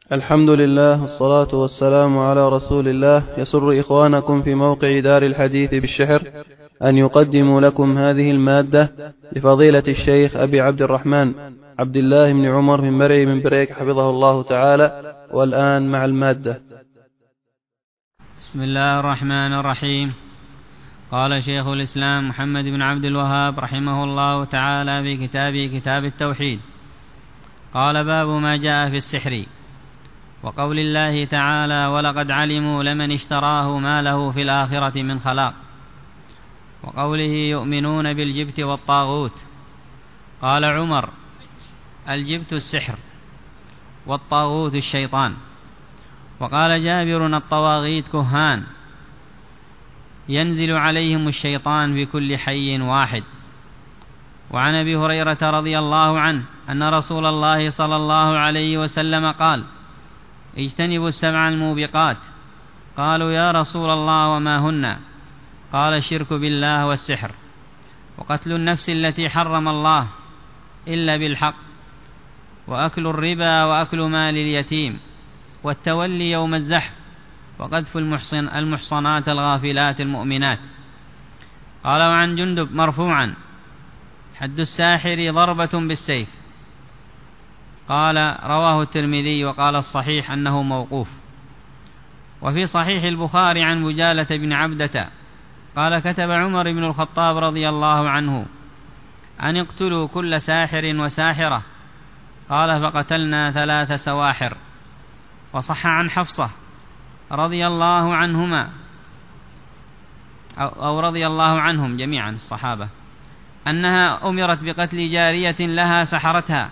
الحمد لله والصلاة والسلام على رسول الله. يسر إخوانكم في موقع دار الحديث بالشحر أن يقدموا لكم هذه المادة لفضيلة الشيخ أبي عبد الرحمن عبد الله بن عمر بن مرعي بن بريك حفظه الله تعالى. والآن مع المادة. بسم الله الرحمن الرحيم. قال شيخ الإسلام محمد بن عبد الوهاب رحمه الله تعالى في كتابه كتاب التوحيد، قال: باب ما جاء في السحر، وقول الله تعالى: ولقد علموا لمن اشتراه ما له في الآخرة من خلاق، وقوله: يؤمنون بالجبت والطاغوت. قال عمر: الجبت السحر والطاغوت الشيطان. وقال جابر: الطواغيت كهان ينزل عليهم الشيطان في كل حي واحد. وعن أبي هريرة رضي الله عنه أن رسول الله صلى الله عليه وسلم قال: اجتنبوا السبع الموبقات. قالوا: يا رسول الله وما هن؟ قال: الشرك بالله والسحر، وقتل النفس التي حرم الله إلا بالحق، وأكل الربا، وأكل مال اليتيم، والتولي يوم الزحف، وقذف المحصنات الغافلات المؤمنات. قال: وعن جندب مرفوعا: حد الساحر ضربة بالسيف. قال: رواه الترمذي، وقال الصحيح أنه موقوف. وفي صحيح البخاري عن بجالة بن عبدة قال: كتب عمر بن الخطاب رضي الله عنه أن اقتلوا كل ساحر وساحرة. قال: فقتلنا 3 سواحر. وصح عن حفصة رضي الله عنهما أو رضي الله عنهم جميعا الصحابة أنها أمرت بقتل جارية لها سحرتها،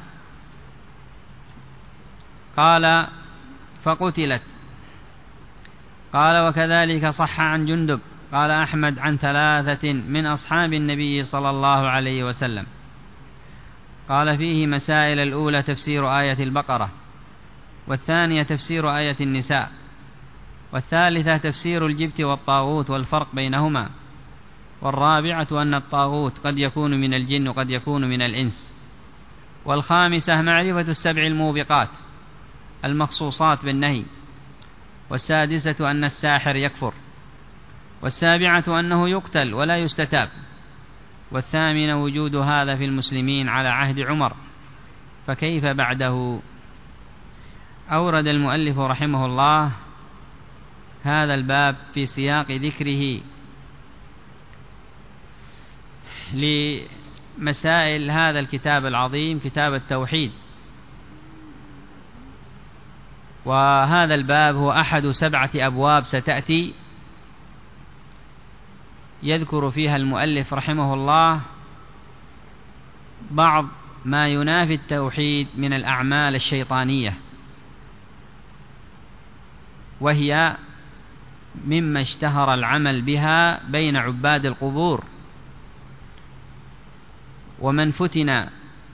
قال: فقتلت. قال: وكذلك صح عن جندب، قال أحمد، عن 3 من أصحاب النبي صلى الله عليه وسلم. قال: فيه مسائل: الأولى تفسير آية البقرة، والثانية تفسير آية النساء، والثالثة تفسير الجبت والطاغوت والفرق بينهما، والرابعة أن الطاغوت قد يكون من الجن وقد يكون من الإنس، والخامسة معرفة 7 الموبقات المخصوصات بالنهي، والسادسة أن الساحر يكفر، والسابعة أنه يقتل ولا يستتاب، والثامنة وجود هذا في المسلمين على عهد عمر، فكيف بعده؟ أورد المؤلف رحمه الله هذا الباب في سياق ذكره لمسائل هذا الكتاب العظيم كتاب التوحيد. وهذا الباب هو أحد 7 أبواب ستأتي يذكر فيها المؤلف رحمه الله بعض ما ينافي التوحيد من الأعمال الشيطانية، وهي مما اشتهر العمل بها بين عباد القبور ومن فتن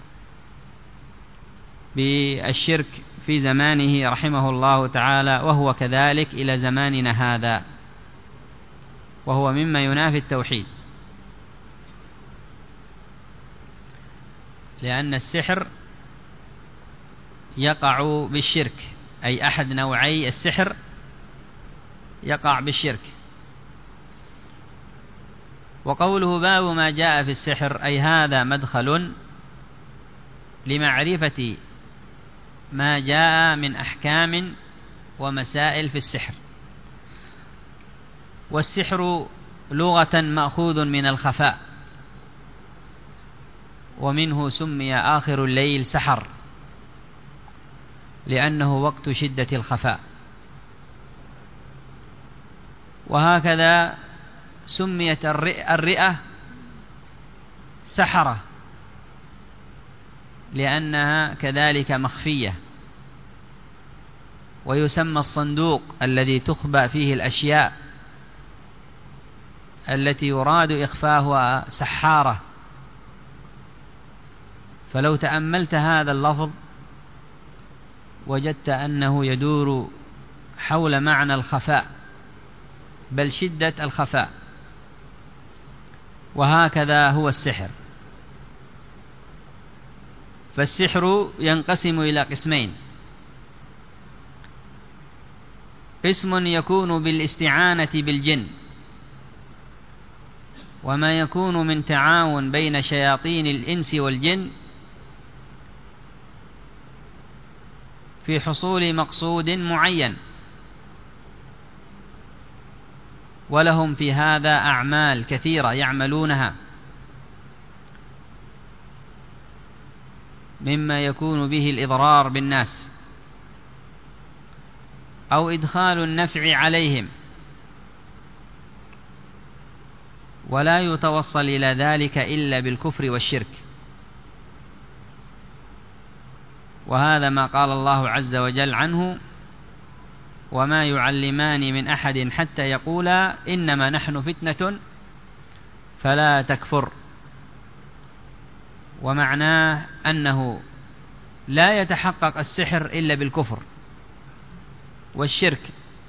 بالشرك في زمانه رحمه الله تعالى، وهو كذلك إلى زماننا هذا، وهو مما ينافي التوحيد، لأن السحر يقع بالشرك، أي أحد نوعي السحر يقع بالشرك. وقوله باب ما جاء في السحر، أي هذا مدخل لمعرفة ما جاء من أحكام ومسائل في السحر. والسحر لغة مأخوذ من الخفاء، ومنه سمي آخر الليل سحر، لأنه وقت شدة الخفاء. وهكذا سميت الرئة سحرة، لأنها كذلك مخفية. ويسمى الصندوق الذي تخبأ فيه الأشياء التي يراد إخفاؤها سحارة. فلو تأملت هذا اللفظ وجدت أنه يدور حول معنى الخفاء، بل شدة الخفاء. وهكذا هو السحر. فالسحر ينقسم إلى قسمين: قسم يكون بالاستعانة بالجن، وما يكون من تعاون بين شياطين الإنس والجن في حصول مقصود معين، ولهم في هذا أعمال كثيرة يعملونها، مما يكون به الإضرار بالناس أو إدخال النفع عليهم، ولا يتوصل إلى ذلك إلا بالكفر والشرك. وهذا ما قال الله عز وجل عنه: وما يعلمان من أحد حتى يقولا إنما نحن فتنة فلا تكفر. ومعناه أنه لا يتحقق السحر إلا بالكفر والشرك،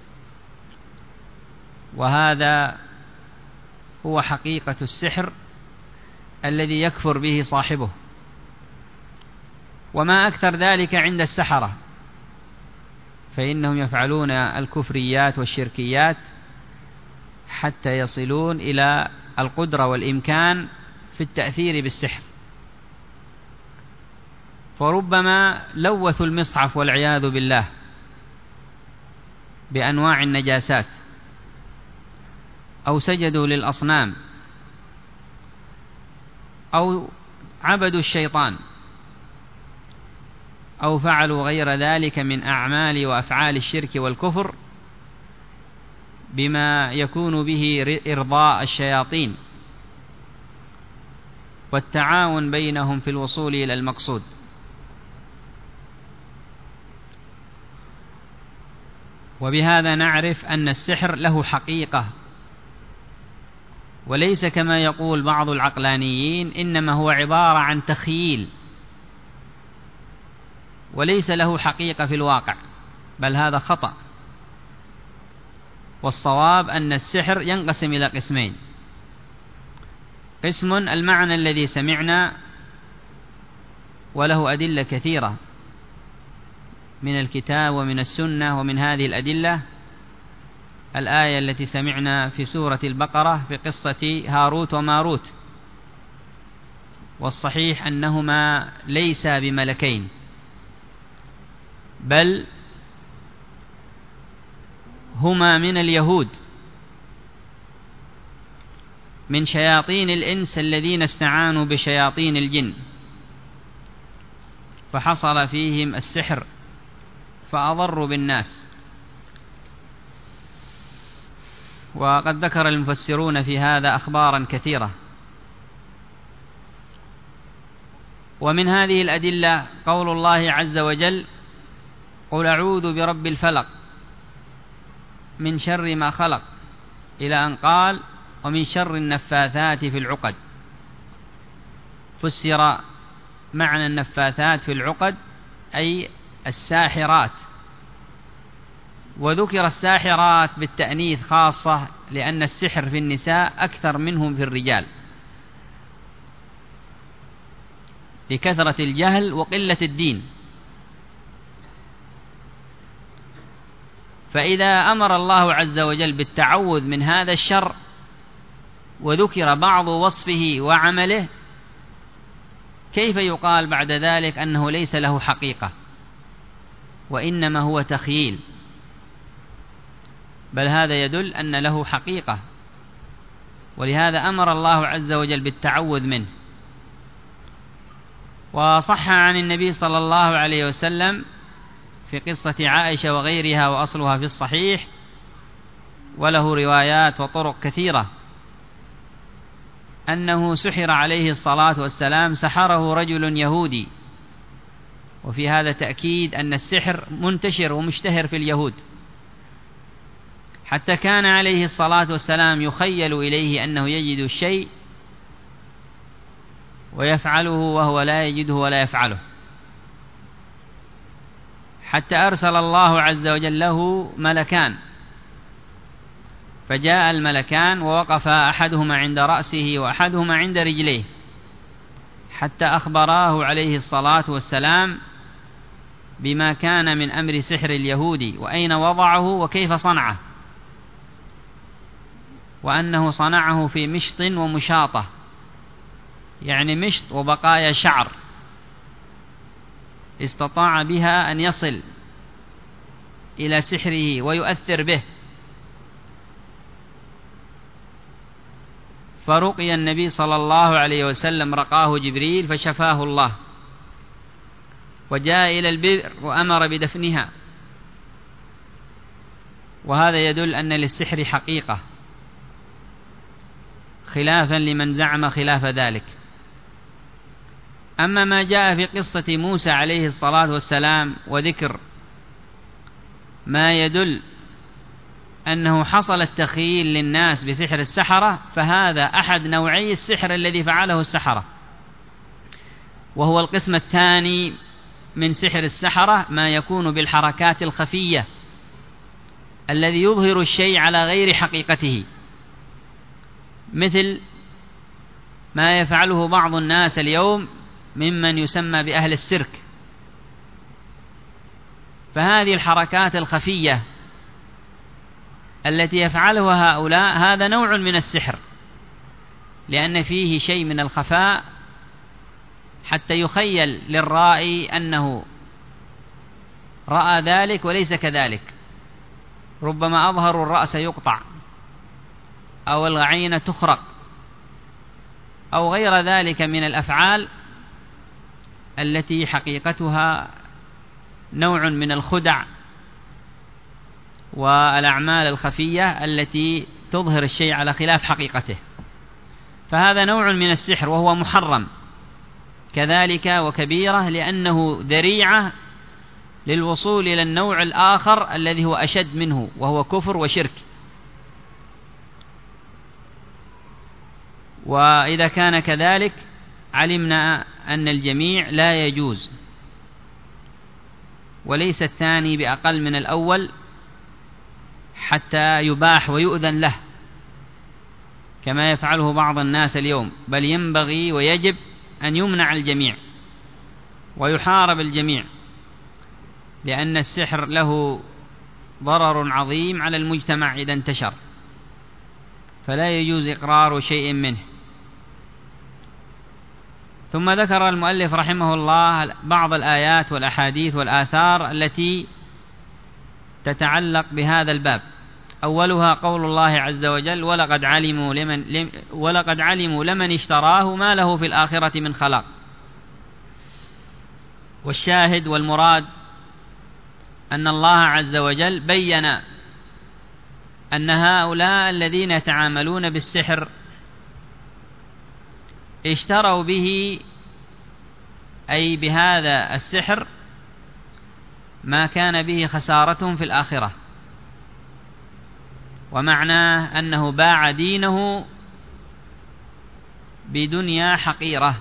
وهذا هو حقيقة السحر الذي يكفر به صاحبه. وما أكثر ذلك عند السحرة، فإنهم يفعلون الكفريات والشركيات حتى يصلون إلى القدرة والإمكان في التأثير بالسحر، فربما لوثوا المصحف والعياذ بالله بأنواع النجاسات، أو سجدوا للأصنام، أو عبدوا الشيطان، أو فعلوا غير ذلك من أعمال وأفعال الشرك والكفر بما يكون به إرضاء الشياطين والتعاون بينهم في الوصول إلى المقصود. وبهذا نعرف أن السحر له حقيقة، وليس كما يقول بعض العقلانيين إنما هو عبارة عن تخييل، وليس له حقيقة في الواقع، بل هذا خطأ. والصواب أن السحر ينقسم إلى قسمين: قسم المعنى الذي سمعنا، وله أدلة كثيرة من الكتاب ومن السنة، ومن هذه الأدلة الآية التي سمعنا في سورة البقرة في قصة هاروت وماروت، والصحيح أنهما ليسا بملكين، بل هما من اليهود، من شياطين الإنس الذين استعانوا بشياطين الجن، فحصل فيهم السحر فأضروا بالناس. وقد ذكر المفسرون في هذا أخبارا كثيرة. ومن هذه الأدلة قول الله عز وجل: قل أعوذ برب الفلق من شر ما خلق، إلى أن قال: ومن شر النفاثات في العقد. فسر معنى النفاثات في العقد أي الساحرات، وذكر الساحرات بالتأنيث خاصة لأن السحر في النساء أكثر منهم في الرجال، لكثرة الجهل وقلة الدين. فإذا أمر الله عز وجل بالتعوذ من هذا الشر وذكر بعض وصفه وعمله، كيف يقال بعد ذلك أنه ليس له حقيقة وإنما هو تخييل؟ بل هذا يدل أن له حقيقة، ولهذا أمر الله عز وجل بالتعوذ منه. وصح عن النبي صلى الله عليه وسلم في قصة عائشة وغيرها، وأصلها في الصحيح، وله روايات وطرق كثيرة، أنه سحر عليه الصلاة والسلام، سحره رجل يهودي. وفي هذا تأكيد أن السحر منتشر ومشتهر في اليهود، حتى كان عليه الصلاة والسلام يخيل إليه أنه يجد الشيء ويفعله وهو لا يجده ولا يفعله، حتى أرسل الله عز وجل له ملكان، فجاء الملكان ووقف أحدهما عند رأسه وأحدهما عند رجليه، حتى أخبراه عليه الصلاة والسلام بما كان من أمر سحر اليهود وأين وضعه وكيف صنعه، وأنه صنعه في مشط ومشاطة، يعني مشط وبقايا شعر استطاع بها أن يصل إلى سحره ويؤثر به. فرقي النبي صلى الله عليه وسلم، رقاه جبريل فشفاه الله، وجاء إلى البئر وأمر بدفنها. وهذا يدل أن للسحر حقيقة، خلافا لمن زعم خلاف ذلك. أما ما جاء في قصة موسى عليه الصلاة والسلام وذكر ما يدل أنه حصل التخيل للناس بسحر السحرة، فهذا أحد نوعي السحر الذي فعله السحرة، وهو القسم الثاني من سحر السحرة، ما يكون بالحركات الخفية الذي يظهر الشيء على غير حقيقته، مثل ما يفعله بعض الناس اليوم ممن يسمى بأهل السيرك. فهذه الحركات الخفية التي يفعلها هؤلاء هذا نوع من السحر، لأن فيه شيء من الخفاء حتى يخيل للرائي أنه رأى ذلك وليس كذلك. ربما أظهر الرأس يقطع أو العين تخرق أو غير ذلك من الأفعال التي حقيقتها نوع من الخدع والأعمال الخفية التي تظهر الشيء على خلاف حقيقته. فهذا نوع من السحر وهو محرم كذلك وكبيرة، لأنه ذريعة للوصول إلى النوع الآخر الذي هو أشد منه، وهو كفر وشرك. وإذا كان كذلك علمنا أن الجميع لا يجوز، وليس الثاني بأقل من الأول حتى يباح ويؤذن له كما يفعله بعض الناس اليوم، بل ينبغي ويجب أن يمنع الجميع ويحارب الجميع، لأن السحر له ضرر عظيم على المجتمع إذا انتشر، فلا يجوز إقرار شيء منه. ثم ذكر المؤلف رحمه الله بعض الآيات والأحاديث والآثار التي تتعلق بهذا الباب. أولها قول الله عز وجل: ولقد علموا لمن اشتراه ما له في الآخرة من خلاق. والشاهد والمراد أن الله عز وجل بين أن هؤلاء الذين يتعاملون بالسحر اشتروا به، أي بهذا السحر، ما كان به خسارتهم في الآخرة، ومعناه أنه باع دينه بدنيا حقيرة.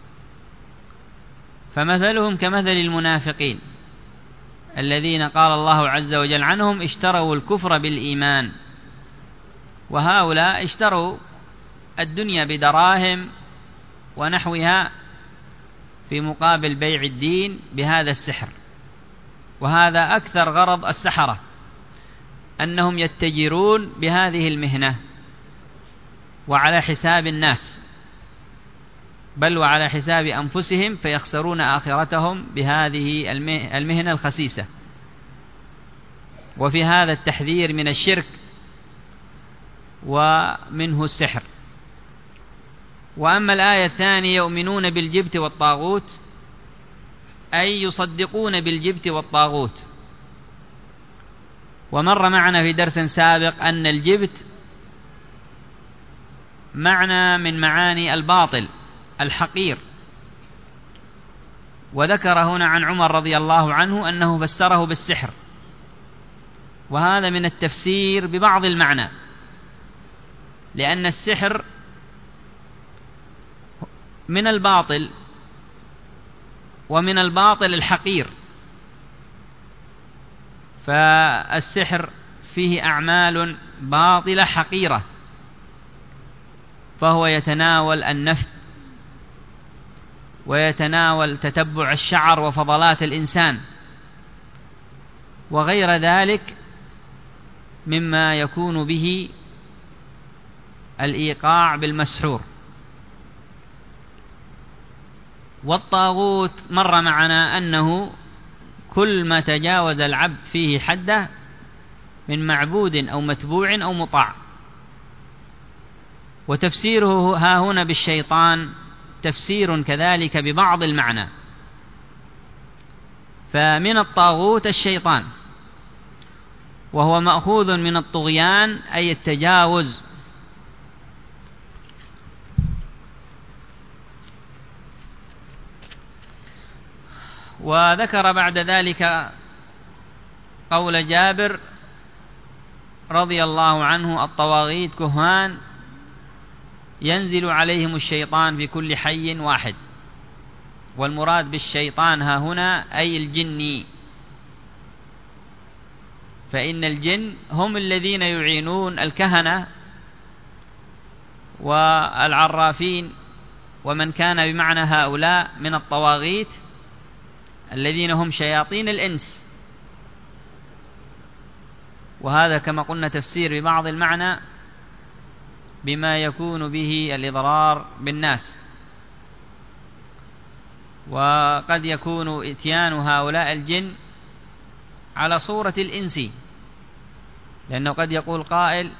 فمثلهم كمثل المنافقين الذين قال الله عز وجل عنهم: اشتروا الكفر بالإيمان. وهؤلاء اشتروا الدنيا بدراهم ونحوها في مقابل بيع الدين بهذا السحر. وهذا أكثر غرض السحرة، أنهم يتجرون بهذه المهنة وعلى حساب الناس، بل وعلى حساب أنفسهم، فيخسرون آخرتهم بهذه المهنة الخسيسة. وفي هذا التحذير من الشرك ومنه السحر. وأما الآية الثانية: يؤمنون بالجبت والطاغوت، أي يصدقون بالجبت والطاغوت. ومر معنا في درس سابق أن الجبت معنى من معاني الباطل الحقير، وذكر هنا عن عمر رضي الله عنه أنه فسره بالسحر، وهذا من التفسير ببعض المعنى، لأن السحر من الباطل، ومن الباطل الحقير. فالسحر فيه أعمال باطلة حقيرة، فهو يتناول النفث، ويتناول تتبع الشعر وفضلات الإنسان، وغير ذلك مما يكون به الإيقاع بالمسحور. والطاغوت مر معنا أنه كل ما تجاوز العبد فيه حده من معبود أو متبوع أو مطاع. وتفسيره ها هنا بالشيطان تفسير كذلك ببعض المعنى. فمن الطاغوت الشيطان، وهو مأخوذ من الطغيان أي التجاوز. وذكر بعد ذلك قول جابر رضي الله عنه: الطواغيت كهان ينزل عليهم الشيطان في كل حي واحد. والمراد بالشيطان ها هنا أي الجني، فإن الجن هم الذين يعينون الكهنة والعرافين ومن كان بمعنى هؤلاء من الطواغيت الذين هم شياطين الإنس. وهذا كما قلنا تفسير ببعض المعنى بما يكون به الإضرار بالناس. وقد يكون إتيان هؤلاء الجن على صورة الإنس، لأنه قد يقول قائل: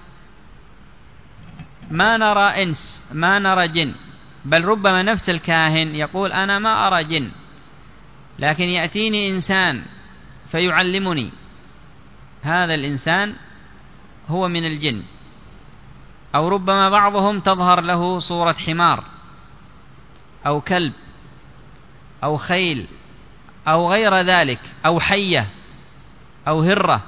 ما نرى إنس، ما نرى جن، بل ربما نفس الكاهن يقول: أنا ما أرى جن، لكن يأتيني إنسان فيعلمني، هذا الإنسان هو من الجن. أو ربما بعضهم تظهر له صورة حمار أو كلب أو خيل أو غير ذلك، أو حية أو هرة.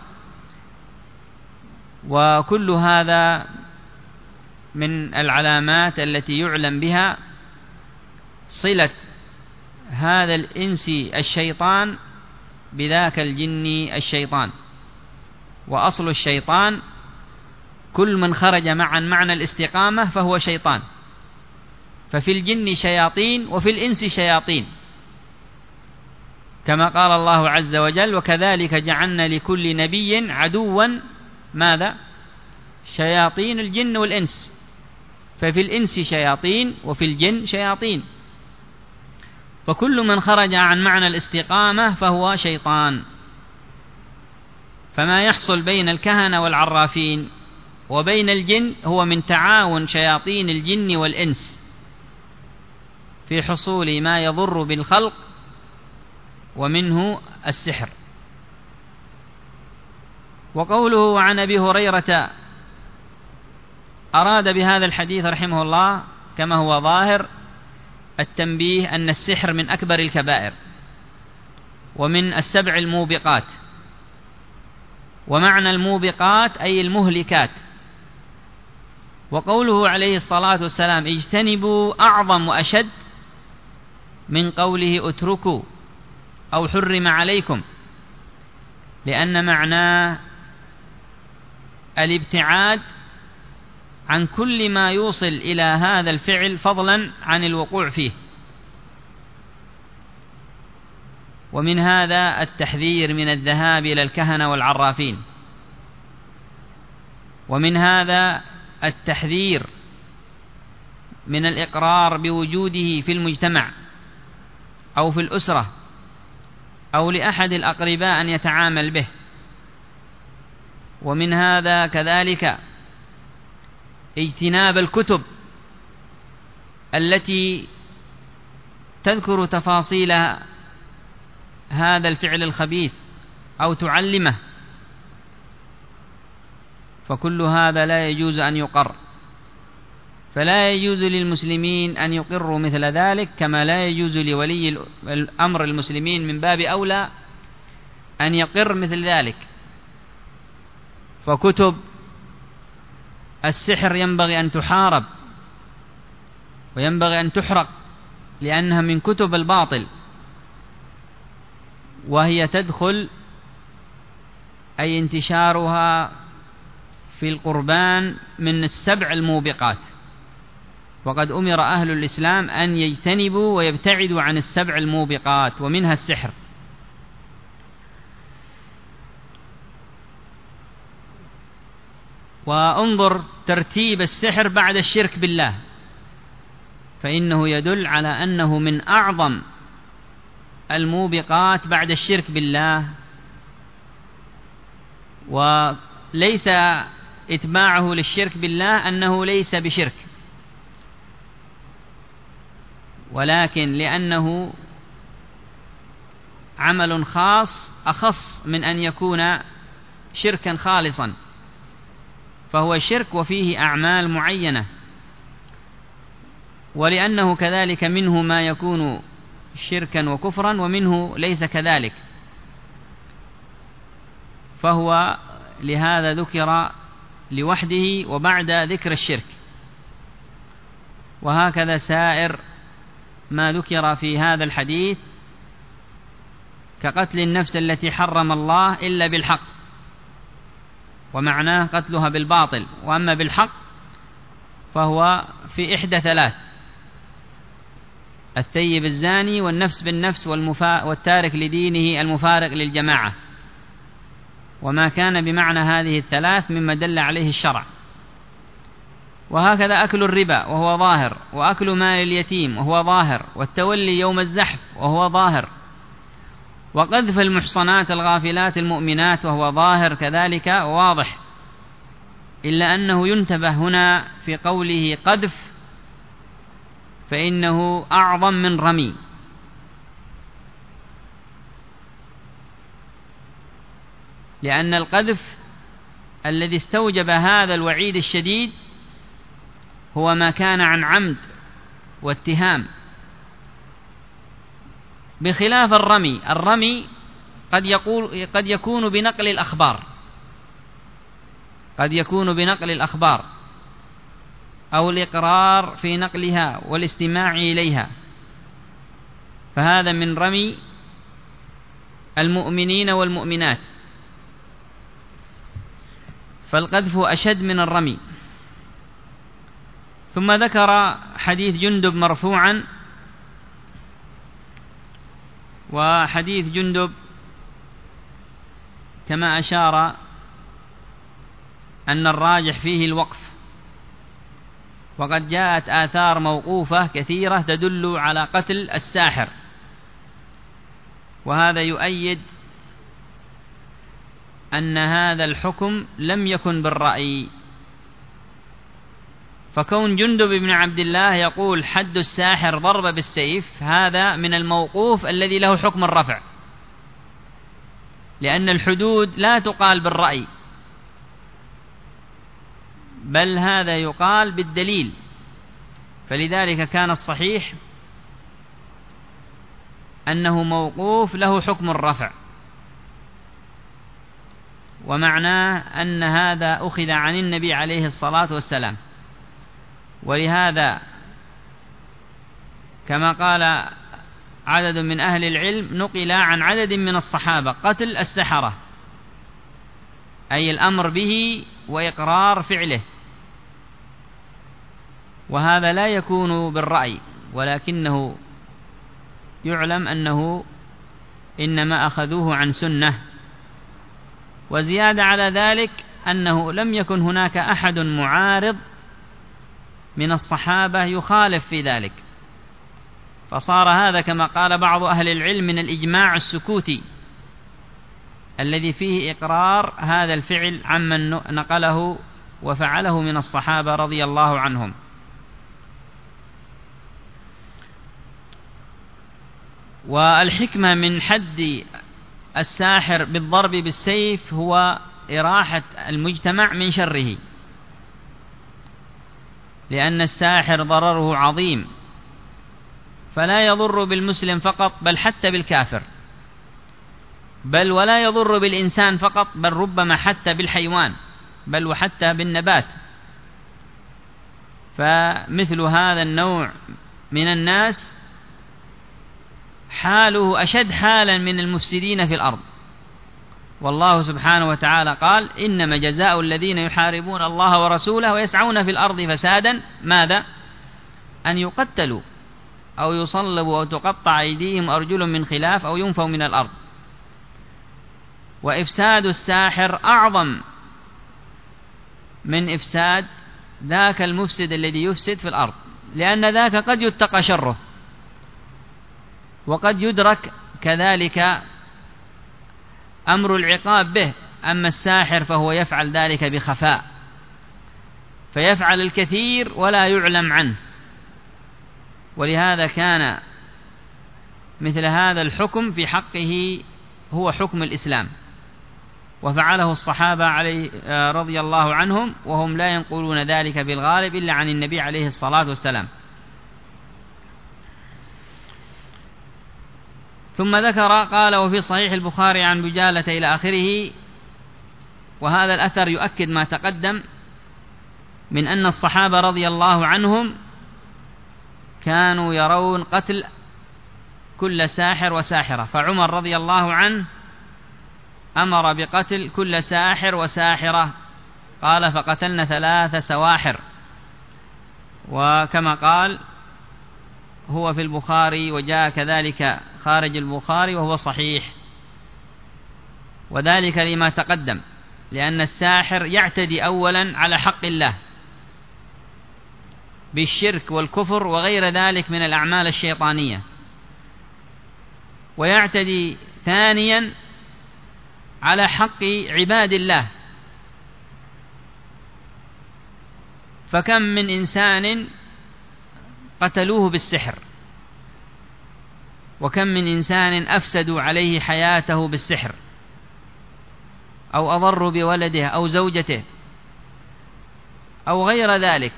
وكل هذا من العلامات التي يعلم بها صلة هذا الإنسي الشيطان بذاك الجني الشيطان. وأصل الشيطان كل من خرج عن معنى الاستقامة فهو شيطان. ففي الجن شياطين وفي الإنس شياطين، كما قال الله عز وجل: وكذلك جعلنا لكل نبي عدوا ماذا؟ شياطين الجن والإنس. ففي الإنس شياطين وفي الجن شياطين، فكل من خرج عن معنى الاستقامة فهو شيطان. فما يحصل بين الكهنة والعرافين وبين الجن هو من تعاون شياطين الجن والإنس في حصول ما يضر بالخلق، ومنه السحر. وقوله عن أبي هريرة أراد بهذا الحديث رحمه الله كما هو ظاهر التنبيه أن السحر من أكبر الكبائر ومن السبع الموبقات. ومعنى الموبقات أي المهلكات. وقوله عليه الصلاة والسلام: اجتنبوا أعظم وأشد من قوله اتركوا أو حرم عليكم، لأن معناه الابتعاد عن كل ما يوصل إلى هذا الفعل فضلا عن الوقوع فيه. ومن هذا التحذير من الذهاب إلى الكهنة والعرافين، ومن هذا التحذير من الإقرار بوجوده في المجتمع أو في الأسرة أو لأحد الأقرباء أن يتعامل به. ومن هذا كذلك اجتناب الكتب التي تذكر تفاصيل هذا الفعل الخبيث أو تعلمه، فكل هذا لا يجوز أن يقر. فلا يجوز للمسلمين أن يقروا مثل ذلك، كما لا يجوز لولي الأمر المسلمين من باب أولى أن يقر مثل ذلك. فكتب السحر ينبغي أن تحارب وينبغي أن تحرق، لأنها من كتب الباطل، وهي تدخل أي انتشارها في القربان من السبع الموبقات. وقد أمر أهل الإسلام أن يجتنبوا ويبتعدوا عن السبع الموبقات ومنها السحر. وانظر ترتيب السحر بعد الشرك بالله، فإنه يدل على أنه من أعظم الموبقات بعد الشرك بالله، وليس إتباعه للشرك بالله أنه ليس بشرك، ولكن لأنه عمل خاص أخص من أن يكون شركا خالصا، فهو شرك وفيه أعمال معينة، ولأنه كذلك منه ما يكون شركا وكفرا ومنه ليس كذلك، فهو لهذا ذكر لوحده وبعد ذكر الشرك. وهكذا سائر ما ذكر في هذا الحديث كقتل النفس التي حرم الله إلا بالحق، ومعناه قتلها بالباطل، وأما بالحق فهو في إحدى ثلاث: الثيب الزاني، والنفس بالنفس، والتارك لدينه المفارق للجماعة، وما كان بمعنى هذه الثلاث مما دل عليه الشرع. وهكذا أكل الربا وهو ظاهر، وأكل مال اليتيم وهو ظاهر، والتولي يوم الزحف وهو ظاهر، وقذف المحصنات الغافلات المؤمنات وهو ظاهر كذلك واضح، إلا أنه ينتبه هنا في قوله قذف فإنه أعظم من رمي، لأن القذف الذي استوجب هذا الوعيد الشديد هو ما كان عن عمد واتهام، بخلاف الرمي. الرمي قد يكون بنقل الأخبار، قد يكون بنقل الأخبار أو الإقرار في نقلها والاستماع إليها، فهذا من رمي المؤمنين والمؤمنات، فالقذف أشد من الرمي. ثم ذكر حديث جندب مرفوعا، وحديث جندب كما أشار أن الراجح فيه الوقف، وقد جاءت آثار موقوفة كثيرة تدل على قتل الساحر، وهذا يؤيد أن هذا الحكم لم يكن بالرأي، فكون جندب بن عبد الله يقول حد الساحر ضرب بالسيف هذا من الموقوف الذي له حكم الرفع، لأن الحدود لا تقال بالرأي، بل هذا يقال بالدليل، فلذلك كان الصحيح أنه موقوف له حكم الرفع، ومعناه أن هذا أخذ عن النبي عليه الصلاة والسلام. ولهذا كما قال عدد من أهل العلم نقل عن عدد من الصحابة قتل السحرة، أي الأمر به وإقرار فعله، وهذا لا يكون بالرأي، ولكنه يعلم أنه إنما أخذوه عن سنة. وزيادة على ذلك أنه لم يكن هناك أحد معارض من الصحابة يخالف في ذلك، فصار هذا كما قال بعض أهل العلم من الإجماع السكوتي الذي فيه إقرار هذا الفعل عمن نقله وفعله من الصحابة رضي الله عنهم. والحكمة من حد الساحر بالضرب بالسيف هو إراحة المجتمع من شره، لأن الساحر ضرره عظيم، فلا يضر بالمسلم فقط بل حتى بالكافر، بل ولا يضر بالإنسان فقط بل ربما حتى بالحيوان، بل وحتى بالنبات. فمثل هذا النوع من الناس حاله أشد حالا من المفسدين في الأرض، والله سبحانه وتعالى قال إنما جزاء الذين يحاربون الله ورسوله ويسعون في الأرض فسادا ماذا؟ أن يقتلوا أو يصلبوا أو تقطع أيديهم أرجلهم من خلاف أو ينفوا من الأرض. وإفساد الساحر أعظم من إفساد ذاك المفسد الذي يفسد في الأرض، لأن ذاك قد يتقى شره وقد يدرك كذلك أمر العقاب به. أما الساحر فهو يفعل ذلك بخفاء، فيفعل الكثير ولا يعلم عنه، ولهذا كان مثل هذا الحكم في حقه هو حكم الإسلام، وفعله الصحابة رضي الله عنهم، وهم لا ينقلون ذلك بالغالب إلا عن النبي عليه الصلاة والسلام. ثم ذكر قال: وفي صحيح البخاري عن بجالة إلى آخره. وهذا الأثر يؤكد ما تقدم من أن الصحابة رضي الله عنهم كانوا يرون قتل كل ساحر وساحرة، فعمر رضي الله عنه أمر بقتل كل ساحر وساحرة، قال: فقتلنا 3 سواحر. وكما قال هو في البخاري، وجاء كذلك خارج البخاري وهو صحيح، وذلك لما تقدم، لأن الساحر يعتدي أولا على حق الله بالشرك والكفر وغير ذلك من الأعمال الشيطانية، ويعتدي ثانيا على حق عباد الله. فكم من إنسان قتلوه بالسحر، وكم من إنسان أفسدوا عليه حياته بالسحر، أو أضروا بولده أو زوجته أو غير ذلك.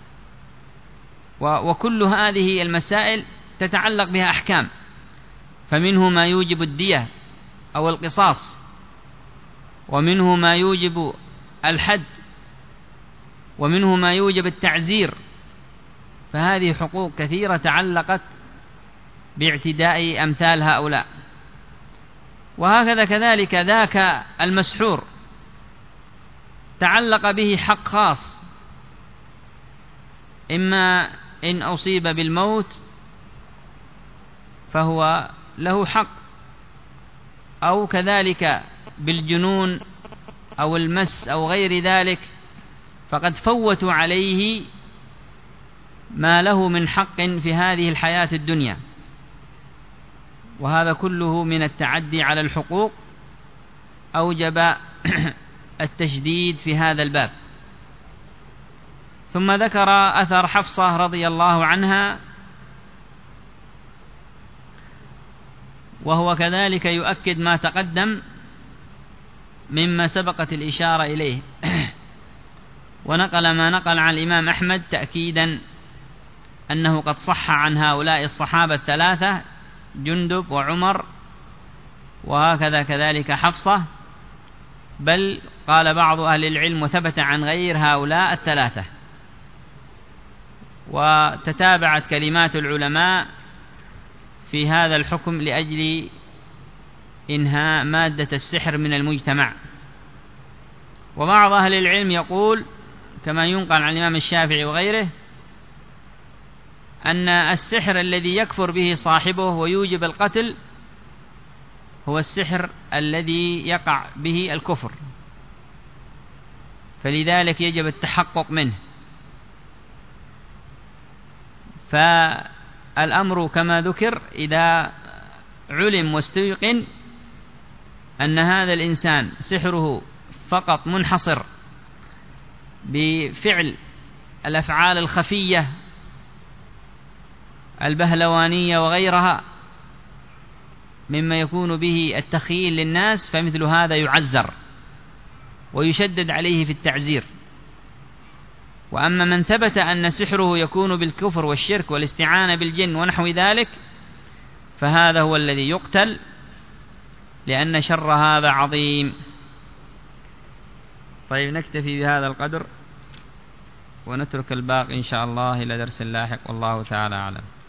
وكل هذه المسائل تتعلق بها أحكام، فمنه ما يوجب الدية أو القصاص، ومنه ما يوجب الحد، ومنه ما يوجب التعزير. فهذه حقوق كثيرة تعلقت باعتداء أمثال هؤلاء. وهكذا كذلك ذاك المسحور تعلق به حق خاص، إما إن أصيب بالموت فهو له حق، أو كذلك بالجنون أو المس أو غير ذلك، فقد فوتوا عليه ما له من حق في هذه الحياة الدنيا. وهذا كله من التعدي على الحقوق أوجب التشديد في هذا الباب. ثم ذكر أثر حفصة رضي الله عنها، وهو كذلك يؤكد ما تقدم مما سبقت الإشارة إليه. ونقل ما نقل عن الإمام أحمد تأكيدا أنه قد صح عن هؤلاء الصحابة 3 جندب وعمر، وهكذا كذلك حفصة، بل قال بعض أهل العلم وثبت عن غير هؤلاء 3. وتتابعت كلمات العلماء في هذا الحكم لأجل إنهاء مادة السحر من المجتمع. وبعض أهل العلم يقول كما ينقل عن الإمام الشافعي وغيره أن السحر الذي يكفر به صاحبه ويوجب القتل هو السحر الذي يقع به الكفر، فلذلك يجب التحقق منه. فالأمر كما ذكر إذا علم واستيقن أن هذا الإنسان سحره فقط منحصر بفعل الأفعال الخفية البهلوانية وغيرها مما يكون به التخييل للناس، فمثل هذا يعزر ويشدد عليه في التعزير. وأما من ثبت أن سحره يكون بالكفر والشرك والاستعانة بالجن ونحو ذلك فهذا هو الذي يقتل، لأن شر هذا عظيم. طيب، نكتفي بهذا القدر ونترك الباقي إن شاء الله إلى درس لاحق، والله تعالى أعلم.